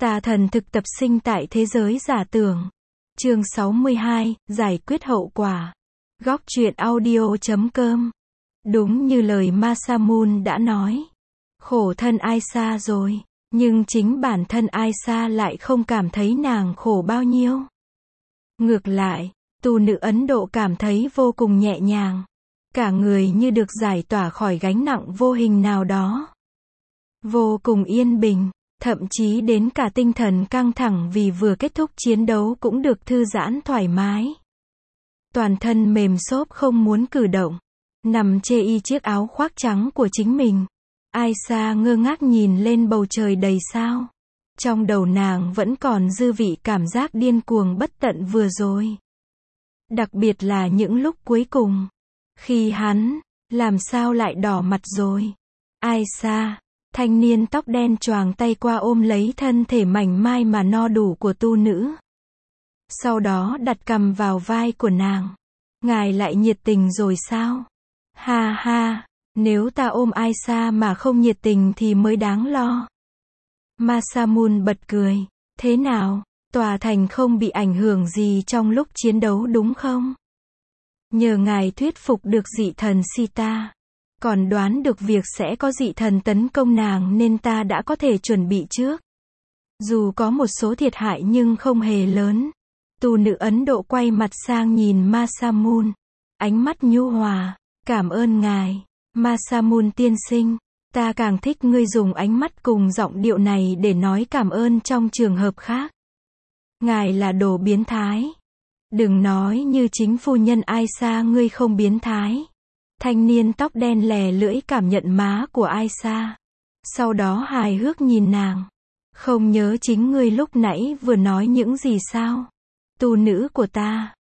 Tà thần thực tập sinh tại thế giới giả tưởng. Chương 62, giải quyết hậu quả. Góc truyện audio.com. Đúng như lời Masamune đã nói. Khổ thân Aisa rồi, nhưng chính bản thân Aisa lại không cảm thấy nàng khổ bao nhiêu. Ngược lại, tu nữ Ấn Độ cảm thấy vô cùng nhẹ nhàng. Cả người như được giải tỏa khỏi gánh nặng vô hình nào đó. Vô cùng yên bình. Thậm chí đến cả tinh thần căng thẳng vì vừa kết thúc chiến đấu cũng được thư giãn thoải mái. Toàn thân mềm xốp không muốn cử động. Nằm chê y chiếc áo khoác trắng của chính mình. Aisa ngơ ngác nhìn lên bầu trời đầy sao. Trong đầu nàng vẫn còn dư vị cảm giác điên cuồng bất tận vừa rồi. Đặc biệt là những lúc cuối cùng. Khi hắn, làm sao lại đỏ mặt rồi. Aisa. Thanh niên tóc đen choàng tay qua ôm lấy thân thể mảnh mai mà no đủ của tu nữ. Sau đó đặt cằm vào vai của nàng. Ngài lại nhiệt tình rồi sao? Ha ha, nếu ta ôm Aisa mà không nhiệt tình thì mới đáng lo. Masamune bật cười. Thế nào, tòa thành không bị ảnh hưởng gì trong lúc chiến đấu đúng không? Nhờ ngài thuyết phục được dị thần Sita. Còn đoán được việc sẽ có dị thần tấn công nàng nên ta đã có thể chuẩn bị trước. Dù có một số thiệt hại nhưng không hề lớn. Tu nữ Ấn Độ quay mặt sang nhìn Masamune. Ánh mắt nhu hòa. Cảm ơn ngài. Masamune tiên sinh. Ta càng thích ngươi dùng ánh mắt cùng giọng điệu này để nói cảm ơn trong trường hợp khác. Ngài là đồ biến thái. Đừng nói như chính phu nhân Aisa ngươi không biến thái. Thanh niên tóc đen lè lưỡi cảm nhận má của Aisa. Sau đó hài hước nhìn nàng. Không nhớ chính ngươi lúc nãy vừa nói những gì sao? Tu nữ của ta.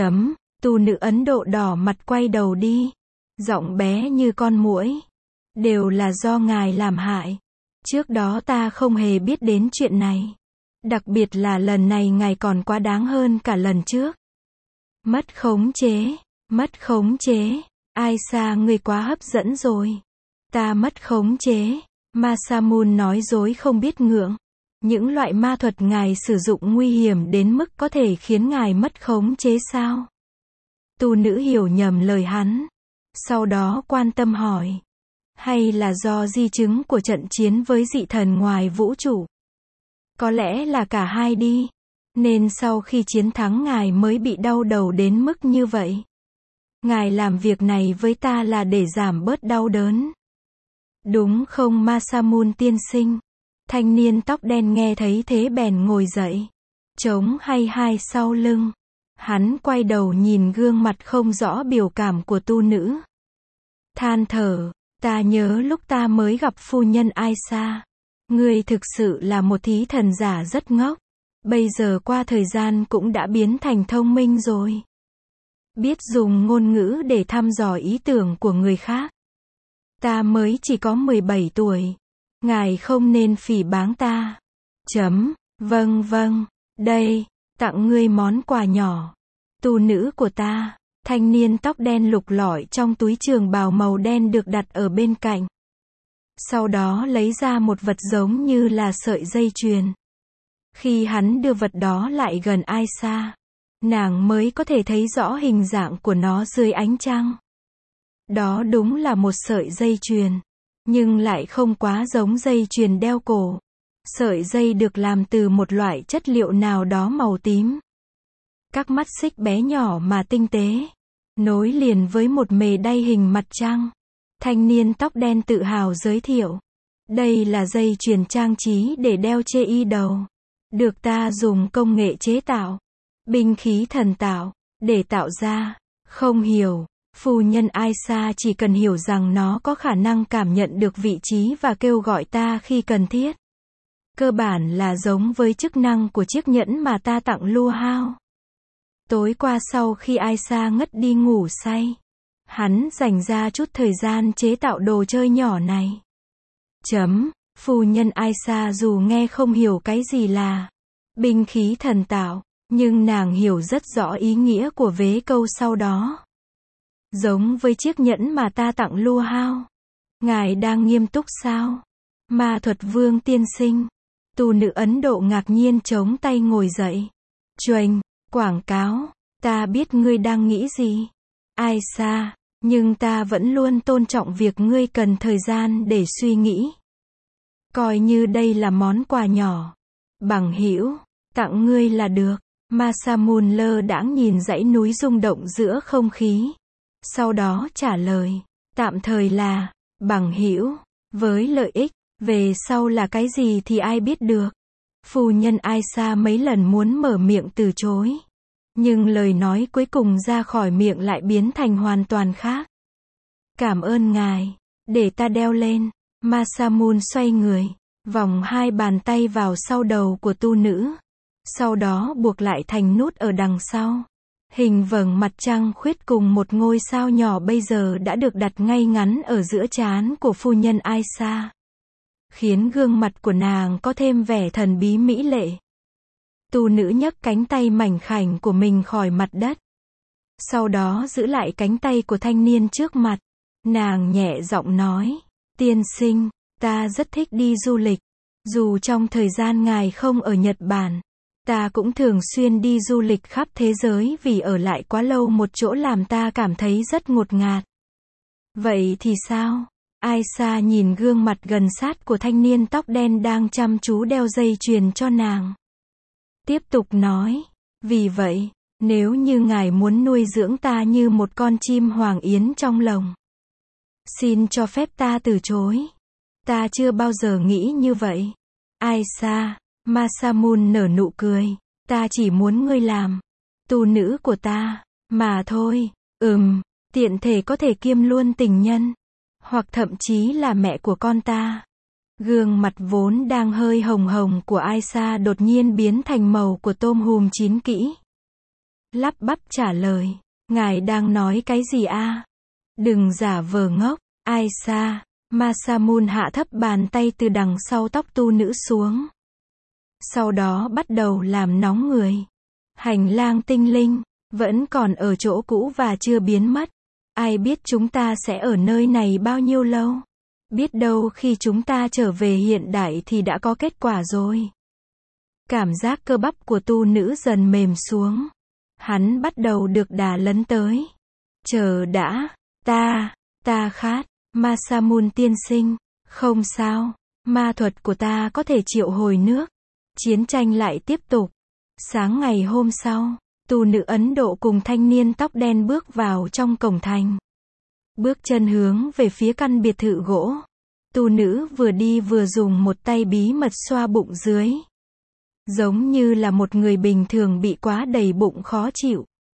Tu nữ Ấn Độ đỏ mặt quay đầu đi. Giọng bé như con muỗi. Đều là do ngài làm hại. Trước đó ta không hề biết đến chuyện này. Đặc biệt là lần này ngài còn quá đáng hơn cả lần trước. Mất khống chế. Mất khống chế. Aisa ngươi quá hấp dẫn rồi. Ta mất khống chế. Masamune nói dối không biết ngượng. Những loại ma thuật ngài sử dụng nguy hiểm đến mức có thể khiến ngài mất khống chế sao? Tu nữ hiểu nhầm lời hắn. Sau đó quan tâm hỏi. Hay là do di chứng của trận chiến với dị thần ngoài vũ trụ? Có lẽ là cả hai đi. Nên sau khi chiến thắng ngài mới bị đau đầu đến mức như vậy. Ngài làm việc này với ta là để giảm bớt đau đớn. Đúng không Masamune tiên sinh? Thanh niên tóc đen nghe thấy thế bèn ngồi dậy. Chống hay hai sau lưng. Hắn quay đầu nhìn gương mặt không rõ biểu cảm của tu nữ. Than thở, ta nhớ lúc ta mới gặp phu nhân Aisa. Ngươi thực sự là một thí thần giả rất ngốc. Bây giờ qua thời gian cũng đã biến thành thông minh rồi. Biết dùng ngôn ngữ để thăm dò ý tưởng của người khác. Ta mới chỉ có 17 tuổi. Ngài không nên phỉ báng ta. Vâng, đây, tặng ngươi món quà nhỏ. Tu nữ của ta, thanh niên tóc đen lục lọi trong túi trường bào màu đen được đặt ở bên cạnh. Sau đó lấy ra một vật giống như là sợi dây chuyền. Khi hắn đưa vật đó lại gần Aisa, nàng mới có thể thấy rõ hình dạng của nó dưới ánh trăng. Đó đúng là một sợi dây chuyền, nhưng lại không quá giống dây chuyền đeo cổ. Sợi dây được làm từ một loại chất liệu nào đó màu tím. Các mắt xích bé nhỏ mà tinh tế, nối liền với một mề đay hình mặt trăng. Thanh niên tóc đen tự hào giới thiệu. Đây là dây chuyền trang trí để đeo trên y đầu. Được ta dùng công nghệ chế tạo. Binh khí thần tạo. Để tạo ra. Không hiểu. Phu nhân Aisa chỉ cần hiểu rằng nó có khả năng cảm nhận được vị trí và kêu gọi ta khi cần thiết. Cơ bản là giống với chức năng của chiếc nhẫn mà ta tặng Lu Hao. Tối qua sau khi Aisa ngất đi ngủ say, hắn dành ra chút thời gian chế tạo đồ chơi nhỏ này. Phu nhân Aisa dù nghe không hiểu cái gì là binh khí thần tạo, nhưng nàng hiểu rất rõ ý nghĩa của vế câu sau đó. Giống với chiếc nhẫn mà ta tặng Lu Hao. Ngài đang nghiêm túc sao? Ma thuật vương tiên sinh. Tu nữ Ấn Độ ngạc nhiên chống tay ngồi dậy. Choành, quảng cáo, ta biết ngươi đang nghĩ gì. Aisha, nhưng ta vẫn luôn tôn trọng việc ngươi cần thời gian để suy nghĩ. Coi như đây là món quà nhỏ. Bằng hữu, tặng ngươi là được. Masamun lơ đãng nhìn dãy núi rung động giữa không khí. Sau đó trả lời, tạm thời là, bằng hữu, với lợi ích, về sau là cái gì thì ai biết được. Phu nhân Aisha mấy lần muốn mở miệng từ chối. Nhưng lời nói cuối cùng ra khỏi miệng lại biến thành hoàn toàn khác. Cảm ơn ngài, để ta đeo lên. Masamun xoay người, vòng hai bàn tay vào sau đầu của tu nữ. Sau đó buộc lại thành nút ở đằng sau. Hình vầng mặt trăng khuyết cùng một ngôi sao nhỏ bây giờ đã được đặt ngay ngắn ở giữa trán của phu nhân Aisha. Khiến gương mặt của nàng có thêm vẻ thần bí mỹ lệ. Tu nữ nhấc cánh tay mảnh khảnh của mình khỏi mặt đất. Sau đó giữ lại cánh tay của thanh niên trước mặt. Nàng nhẹ giọng nói, tiên sinh, ta rất thích đi du lịch. Dù trong thời gian ngài không ở Nhật Bản, ta cũng thường xuyên đi du lịch khắp thế giới vì ở lại quá lâu một chỗ làm ta cảm thấy rất ngột ngạt. Vậy thì sao? Aisha nhìn gương mặt gần sát của thanh niên tóc đen đang chăm chú đeo dây chuyền cho nàng. Tiếp tục nói, vì vậy, nếu như ngài muốn nuôi dưỡng ta như một con chim hoàng yến trong lồng, xin cho phép ta từ chối. Ta chưa bao giờ nghĩ như vậy. Aisha, Masamun nở nụ cười, ta chỉ muốn ngươi làm tu nữ của ta, mà thôi. Tiện thể có thể kiêm luôn tình nhân, hoặc thậm chí là mẹ của con ta. Gương mặt vốn đang hơi hồng hồng của Aisha đột nhiên biến thành màu của tôm hùm chín kỹ. Lắp bắp trả lời, ngài đang nói cái gì a? Đừng giả vờ ngốc, Aisha. Masamun hạ thấp bàn tay từ đằng sau tóc tu nữ xuống. Sau đó bắt đầu làm nóng người. Hành lang tinh linh, vẫn còn ở chỗ cũ và chưa biến mất. Ai biết chúng ta sẽ ở nơi này bao nhiêu lâu? Biết đâu khi chúng ta trở về hiện đại thì đã có kết quả rồi. Cảm giác cơ bắp của tu nữ dần mềm xuống. Hắn bắt đầu được đà lấn tới. Chờ đã, ta khát. Masamun tiên sinh, không sao, ma thuật của ta có thể triệu hồi nước. Chiến tranh lại tiếp tục. Sáng ngày hôm sau, tu nữ Ấn Độ cùng thanh niên tóc đen bước vào trong cổng thành. Bước chân hướng về phía căn biệt thự gỗ. Tu nữ vừa đi vừa dùng một tay bí mật xoa bụng dưới. Giống như là một người bình thường bị quá đầy bụng khó chịu.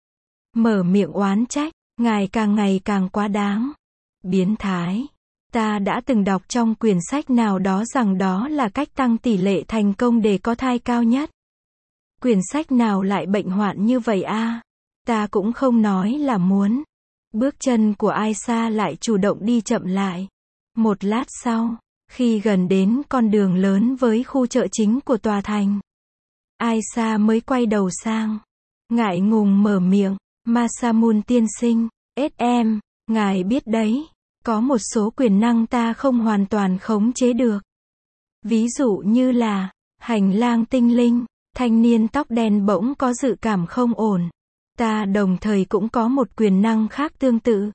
Mở miệng oán trách, ngài càng ngày càng quá đáng. Biến thái. Ta đã từng đọc trong quyển sách nào đó rằng đó là cách tăng tỷ lệ thành công để có thai cao nhất. Quyển sách nào lại bệnh hoạn như vậy a? Ta cũng không nói là muốn. Bước chân của Aisha lại chủ động đi chậm lại. Một lát sau, khi gần đến con đường lớn với khu chợ chính của tòa thành, Aisha mới quay đầu sang. Ngại ngùng mở miệng, Masamun tiên sinh, SM, ngài biết đấy. Có một số quyền năng ta không hoàn toàn khống chế được. Ví dụ như là, hành lang tinh linh, thanh niên tóc đen bỗng có dự cảm không ổn. Ta đồng thời cũng có một quyền năng khác tương tự.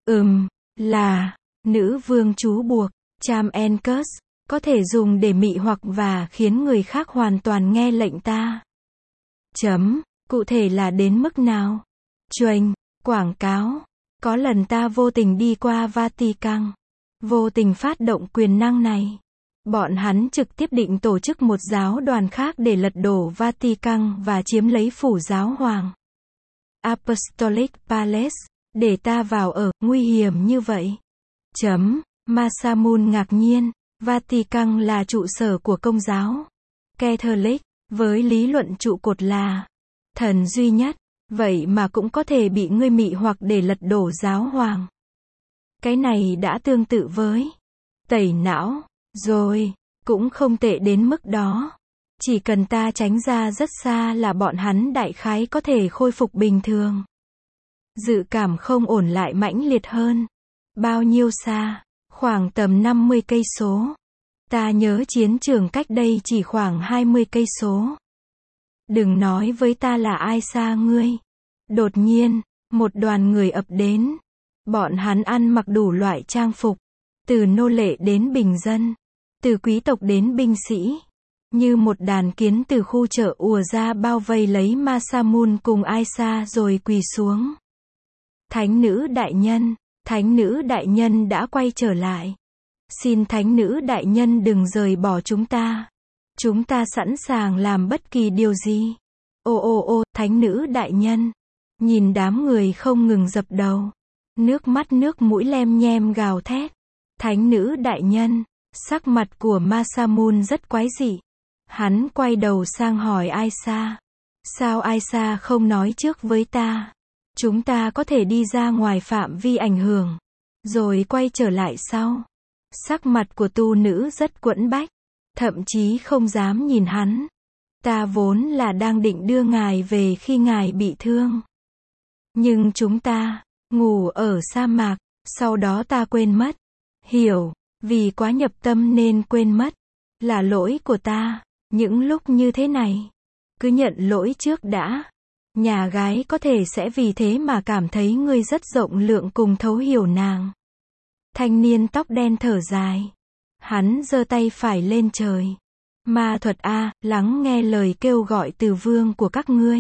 Là, nữ vương chú buộc, Charm and Curse, có thể dùng để mị hoặc và khiến người khác hoàn toàn nghe lệnh ta. Cụ thể là đến mức nào? Choành, quảng cáo. Có lần ta vô tình đi qua Vatican. Vô tình phát động quyền năng này. Bọn hắn trực tiếp định tổ chức một giáo đoàn khác để lật đổ Vatican và chiếm lấy phủ giáo hoàng. Apostolic Palace. Để ta vào ở, nguy hiểm như vậy. Masamun ngạc nhiên. Vatican là trụ sở của công giáo Catholic, với lý luận trụ cột là thần duy nhất. Vậy mà cũng có thể bị ngươi mị hoặc để lật đổ giáo hoàng. Cái này đã tương tự với tẩy não, rồi, cũng không tệ đến mức đó. Chỉ cần ta tránh ra rất xa là bọn hắn đại khái có thể khôi phục bình thường. Dự cảm không ổn lại mãnh liệt hơn. Bao nhiêu xa? Khoảng tầm 50 cây số. Ta nhớ chiến trường cách đây chỉ khoảng 20 cây số. Đừng nói với ta là ai xa ngươi. Đột nhiên, một đoàn người ập đến. Bọn hắn ăn mặc đủ loại trang phục, từ nô lệ đến bình dân, từ quý tộc đến binh sĩ. Như một đàn kiến từ khu chợ ùa ra bao vây lấy Masamun cùng Aisa rồi quỳ xuống. Thánh nữ đại nhân đã quay trở lại. Xin thánh nữ đại nhân đừng rời bỏ chúng ta. Chúng ta sẵn sàng làm bất kỳ điều gì. Ô, thánh nữ đại nhân. Nhìn đám người không ngừng dập đầu. Nước mắt nước mũi lem nhem gào thét. Thánh nữ đại nhân. Sắc mặt của Masamun rất quái dị. Hắn quay đầu sang hỏi Aisa. Sao Aisa không nói trước với ta? Chúng ta có thể đi ra ngoài phạm vi ảnh hưởng, rồi quay trở lại sau. Sắc mặt của tu nữ rất quẫn bách, thậm chí không dám nhìn hắn. Ta vốn là đang định đưa ngài về khi ngài bị thương. Nhưng chúng ta ngủ ở sa mạc, sau đó ta quên mất. Hiểu, vì quá nhập tâm nên quên mất. Là lỗi của ta, những lúc như thế này. Cứ nhận lỗi trước đã. Nhà gái có thể sẽ vì thế mà cảm thấy ngươi rất rộng lượng cùng thấu hiểu nàng. Thanh niên tóc đen thở dài. Hắn giơ tay phải lên trời. Ma thuật a, lắng nghe lời kêu gọi từ vương của các ngươi.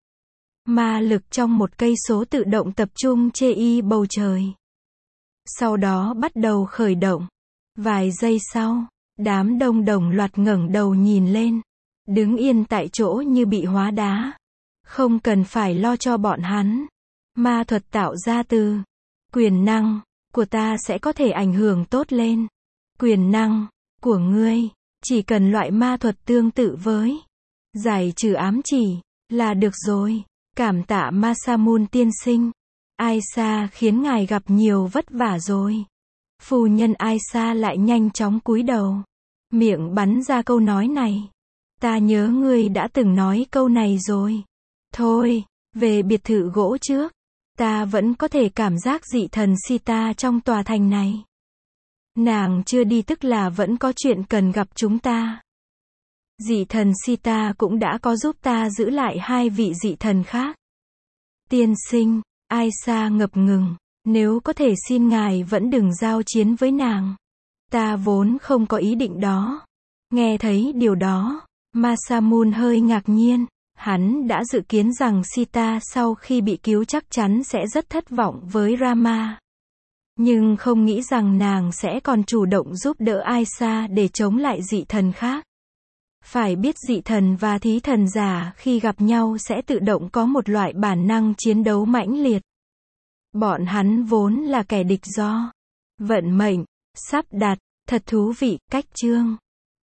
Ma lực trong một cây số tự động tập trung chê y bầu trời. Sau đó bắt đầu khởi động. Vài giây sau, đám đông đồng loạt ngẩng đầu nhìn lên. Đứng yên tại chỗ như bị hóa đá. Không cần phải lo cho bọn hắn. Ma thuật tạo ra từ quyền năng của ta sẽ có thể ảnh hưởng tốt lên. Quyền năng của ngươi chỉ cần loại ma thuật tương tự với giải trừ ám chỉ là được rồi. Cảm tạ Masamun tiên sinh. Aisa khiến ngài gặp nhiều vất vả rồi. Phu nhân Aisa lại nhanh chóng cúi đầu, miệng bắn ra câu nói này. Ta nhớ ngươi đã từng nói câu này rồi. Thôi, về biệt thự gỗ trước. Ta vẫn có thể cảm giác dị thần Sita trong tòa thành này. Nàng chưa đi tức là vẫn có chuyện cần gặp chúng ta. Dị thần Sita cũng đã có giúp ta giữ lại hai vị dị thần khác. Tiên sinh, Aisa ngập ngừng. Nếu có thể xin ngài vẫn đừng giao chiến với nàng. Ta vốn không có ý định đó. Nghe thấy điều đó, Masamun hơi ngạc nhiên. Hắn đã dự kiến rằng Sita sau khi bị cứu chắc chắn sẽ rất thất vọng với Rama. Nhưng không nghĩ rằng nàng sẽ còn chủ động giúp đỡ Aisa để chống lại dị thần khác. Phải biết dị thần và thí thần giả khi gặp nhau sẽ tự động có một loại bản năng chiến đấu mãnh liệt. Bọn hắn vốn là kẻ địch do vận mệnh sắp đặt. Thật thú vị. Cách chương